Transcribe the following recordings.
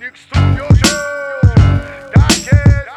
Mix Studio Show. Tak jest.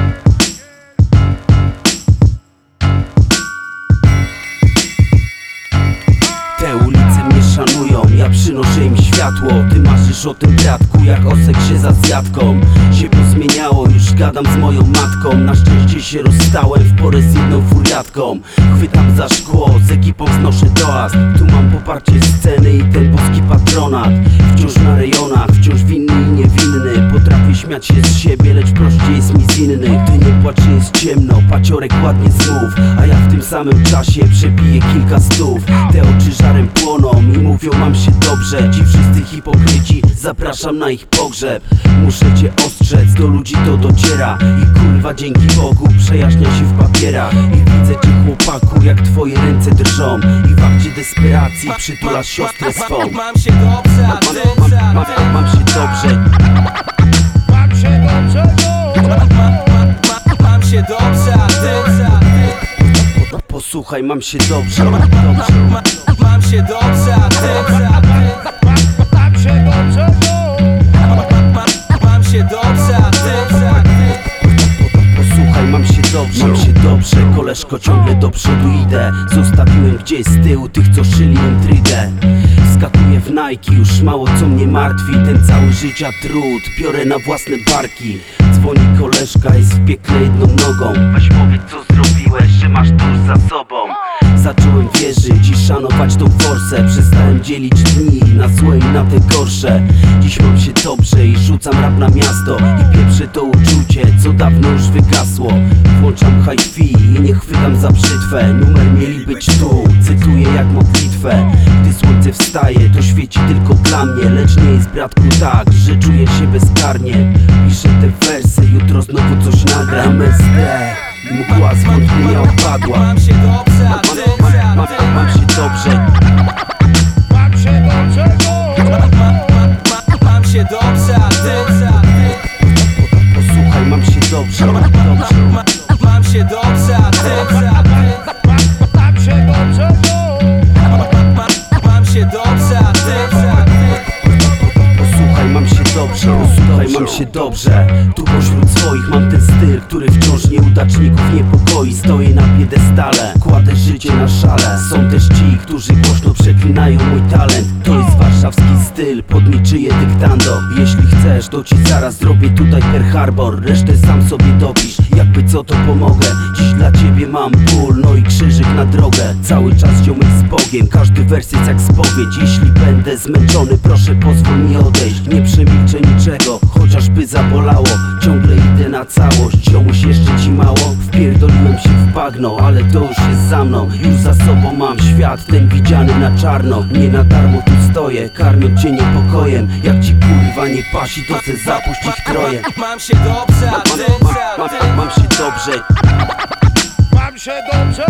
Te ulice mnie szanują, ja przynoszę im światło. Ty marzysz o tym bratku, jak osek się za zjadką. Się pozmieniało, już gadam z moją matką. Na szczęście się rozstałem w porę z jedną furiatką. Chwytam za szkło, z ekipą znoszę dojazd. Tu mam poparcie sceny i ten boski patronat. Wciąż na rejonach, wciąż winny i niewinny. Potrafię śmiać się z siebie, lecz prościej jest mi z innych. Ty nie płacz, że jest ciemno, paciorek ładnie zmów. A ja w tym samym czasie przebiję kilka stów. Te oczy żarem płoną i mówią, mam się dobrze. Ci wszyscy hipokryci, zapraszam na ich pogrzeb. Muszę cię ostrzec, do ludzi to dociera. I kurwa dzięki Bogu przejaśnia się w papierach. I widzę cię chłopaku, jak twoje ręce drżą. I w akcie desperacji przytulasz siostrę swą. Mam się dobrze, a ty Mam się dobrze. Mam się dobrze, Mam się dobrze, a ty Posłuchaj, mam się dobrze. Mam się dobrze, a ty mam się dobrze, Mam się dobrze, a ty Posłuchaj, mam się dobrze, koleżko, ciągle do przodu idę. Zostawiłem gdzieś z tyłu tych, co szyli intrygę. Skakuję w Nike, już mało co mnie martwi. Ten cały życia trud biorę na własne barki. Dzwoni koleżka, jest w piekle jedną nogą. Weź powiedz, co zrobiłeś, że masz to już za sobą. Zacząłem wierzyć i szanować tą forsę. Przestałem dzielić dni na złe i na te gorsze. Dziś mam się dobrze i rzucam rap na miasto. I pieprzę to uczucie, co dawno już wygasło. Włączam hi-fi i nie chwytam za brzytwę. Numer mieli być tu, cytuję jak modlitwę. Gdy słońce wstaje, to świeci tylko dla mnie. Lecz nie jest, bratku, tak, że czuję się bezkarnie. Piszę te wersy, jutro znowu coś nagram. SD, mgła zwątpienia opadła. Mam się dobrze, a ty Mam się dobrze. mam się dobrze, Mam się dobrze, a ty Posłuchaj, mam się dobrze. Mam się dobrze, a ty mam się dobrze, Mam się dobrze, a ty Posłuchaj, mam się dobrze. Tu pośród swoich mam ten styl, który wciąż nieudaczników niepokoi. Stoję na piedestale, kładę życie na szale. Są też ci, którzy głośno przeklinają mój talent. To jest warszawski styl, pod niczyje dyktando. Jeśli chcesz, to ci zaraz zrobię tutaj Pearl Harbor. Resztę sam sobie dopisz, jakby co to pomogę. Dziś dla ciebie mam ból, no i krzyżyk na drogę. Cały czas ziomek z Bogiem, każdy wers jest jak spowiedź. Jeśli będę zmęczony, proszę pozwól mi odejść. Nie przemilczę niczego, chociażby zabolało. Ciągle idę na całość, ziomuś jeszcze ci mało. Wpierdoliłem się w bagno, ale to już jest za mną. Już za sobą mam świat, ten widziany na czarno. Nie na darmo tu stoję, karmiąc cię niepokojem. Jak ci kurwa nie pasi, to se zapuść ich troje. Mam się dobrze, a ty Mam się dobrze. mam się dobrze,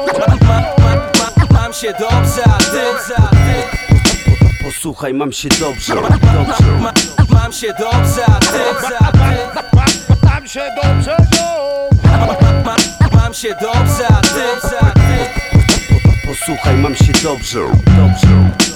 Mam się dobrze, a ty Posłuchaj, mam się dobrze. Mam się dobrze, a ty mam się dobrze, Mam się dobrze, a ty Posłuchaj, mam się dobrze.